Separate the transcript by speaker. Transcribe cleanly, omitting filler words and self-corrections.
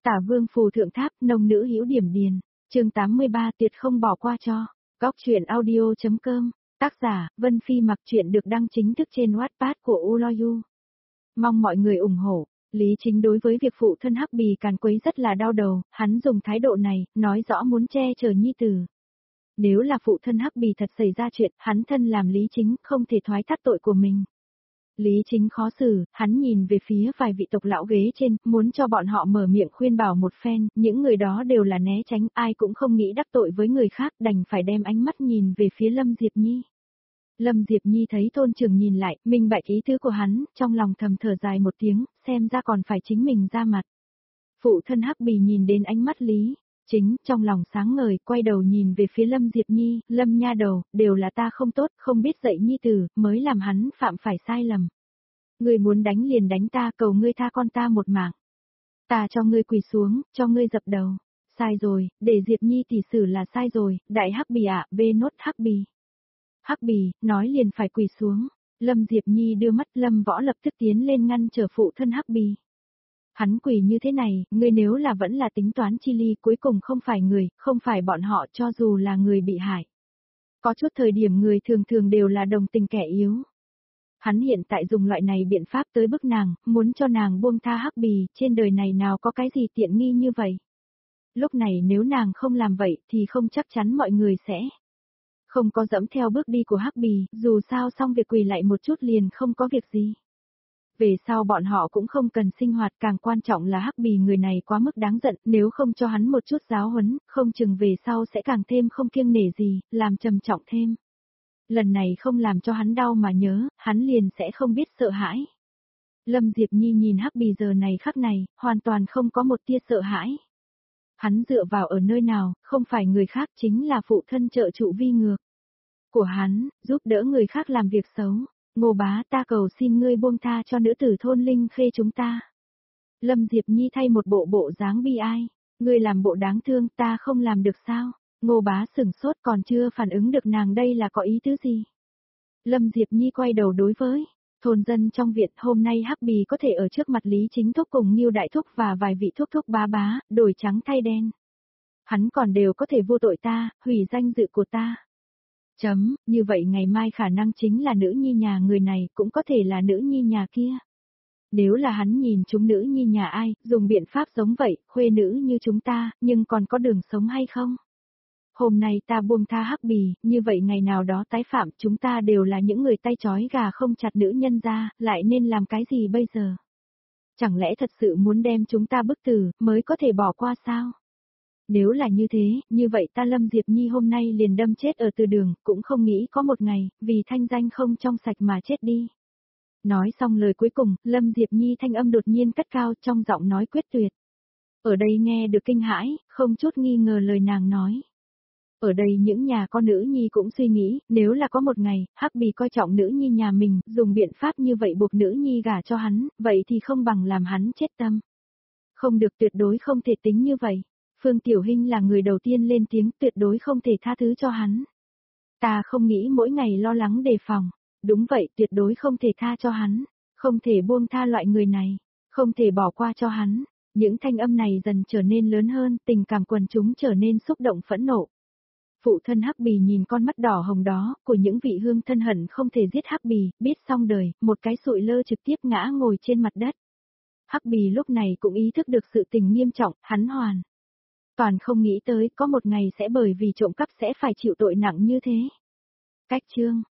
Speaker 1: Tả Vương phù thượng tháp, nông nữ hữu điểm điền. Chương 83 tuyệt không bỏ qua cho. Góc truyện audio.com. Tác giả, Vân Phi. Mặc truyện được đăng chính thức trên Wattpad của Uloyu. Mong mọi người ủng hộ. Lý Chính đối với việc phụ thân Hắc Bì càn quấy rất là đau đầu, hắn dùng thái độ này, nói rõ muốn che chở nhi tử. Nếu là phụ thân Hắc Bì thật xảy ra chuyện, hắn thân làm Lý Chính, không thể thoái thác tội của mình. Lý Chính khó xử, hắn nhìn về phía vài vị tộc lão ghế trên, muốn cho bọn họ mở miệng khuyên bảo một phen, những người đó đều là né tránh, ai cũng không nghĩ đắc tội với người khác, đành phải đem ánh mắt nhìn về phía Lâm Diệp Nhi. Lâm Diệp Nhi thấy Tôn Trường nhìn lại, minh bạch ý tứ của hắn, trong lòng thầm thở dài một tiếng, xem ra còn phải chính mình ra mặt. Phụ thân Hắc Bì nhìn đến ánh mắt Lý Chính, trong lòng sáng ngời, quay đầu nhìn về phía Lâm Diệp Nhi, Lâm nha đầu, đều là ta không tốt, không biết dạy nhi tử, mới làm hắn phạm phải sai lầm. Ngươi muốn đánh liền đánh ta, cầu ngươi tha con ta một mạng. Ta cho ngươi quỳ xuống, cho ngươi dập đầu. Sai rồi, để Diệp Nhi tỷ xử là sai rồi, đại Hắc Bì ạ, bê nốt Hắc Bì. Hắc Bì, nói liền phải quỳ xuống. Lâm Diệp Nhi đưa mắt, Lâm Võ lập tức tiến lên ngăn trở phụ thân Hắc Bì. Hắn quỳ như thế này, ngươi nếu là vẫn là tính toán chi ly, cuối cùng không phải người, không phải bọn họ, cho dù là người bị hại. Có chút thời điểm người thường thường đều là đồng tình kẻ yếu. Hắn hiện tại dùng loại này biện pháp tới bức nàng, muốn cho nàng buông tha Hắc Bì, trên đời này nào có cái gì tiện nghi như vậy. Lúc này nếu nàng không làm vậy thì không chắc chắn mọi người sẽ không có dẫm theo bước đi của Hắc Bì, dù sao xong việc quỳ lại một chút liền không có việc gì. Về sau bọn họ cũng không cần sinh hoạt, càng quan trọng là Hắc Bì người này quá mức đáng giận, nếu không cho hắn một chút giáo huấn, không chừng về sau sẽ càng thêm không kiêng nể gì, làm trầm trọng thêm. Lần này không làm cho hắn đau mà nhớ, hắn liền sẽ không biết sợ hãi. Lâm Diệp Nhi nhìn Hắc Bì giờ này khắc này, hoàn toàn không có một tia sợ hãi. Hắn dựa vào ở nơi nào, không phải người khác, chính là phụ thân trợ trụ vi ngược của hắn, giúp đỡ người khác làm việc xấu. Ngô bá, ta cầu xin ngươi buông tha cho nữ tử thôn Linh Khê chúng ta. Lâm Diệp Nhi thay một bộ dáng bi ai. Ngươi làm bộ đáng thương, ta không làm được sao? Ngô bá sửng sốt, còn chưa phản ứng được nàng đây là có ý tứ gì. Lâm Diệp Nhi quay đầu đối với thôn dân trong viện, hôm nay Hắc Bì có thể ở trước mặt Lý Chính thúc cùng Nhiêu đại thúc và vài vị thúc thúc bá bá, đổi trắng thay đen. Hắn còn đều có thể vô tội ta, hủy danh dự của ta. Như vậy ngày mai khả năng chính là nữ nhi nhà người này, cũng có thể là nữ nhi nhà kia. Nếu là hắn nhìn chúng nữ nhi nhà ai, dùng biện pháp giống vậy, khuê nữ như chúng ta, nhưng còn có đường sống hay không? Hôm nay ta buông tha Hắc Bì, như vậy ngày nào đó tái phạm, chúng ta đều là những người tay trói gà không chặt nữ nhân ra, lại nên làm cái gì bây giờ? Chẳng lẽ thật sự muốn đem chúng ta bức tử, mới có thể bỏ qua sao? Nếu là như thế, như vậy ta Lâm Diệp Nhi hôm nay liền đâm chết ở từ đường, cũng không nghĩ có một ngày, vì thanh danh không trong sạch mà chết đi. Nói xong lời cuối cùng, Lâm Diệp Nhi thanh âm đột nhiên cất cao, trong giọng nói quyết tuyệt. Ở đây nghe được kinh hãi, không chút nghi ngờ lời nàng nói. Ở đây những nhà con nữ nhi cũng suy nghĩ, nếu là có một ngày, Hắc Bì coi trọng nữ nhi nhà mình, dùng biện pháp như vậy buộc nữ nhi gả cho hắn, vậy thì không bằng làm hắn chết tâm. Không được, tuyệt đối không thể tính như vậy. Phương Tiểu Hinh là người đầu tiên lên tiếng, tuyệt đối không thể tha thứ cho hắn. Ta không nghĩ mỗi ngày lo lắng đề phòng. Đúng vậy, tuyệt đối không thể tha cho hắn. Không thể buông tha loại người này. Không thể bỏ qua cho hắn. Những thanh âm này dần trở nên lớn hơn, tình cảm quần chúng trở nên xúc động phẫn nộ. Phụ thân Hắc Bì nhìn con mắt đỏ hồng đó, của những vị hương thân hận không thể giết Hắc Bì, biết xong đời, một cái sụi lơ trực tiếp ngã ngồi trên mặt đất. Hắc Bì lúc này cũng ý thức được sự tình nghiêm trọng, hắn toàn không nghĩ tới có một ngày sẽ bởi vì trộm cắp sẽ phải chịu tội nặng như thế. Cách chương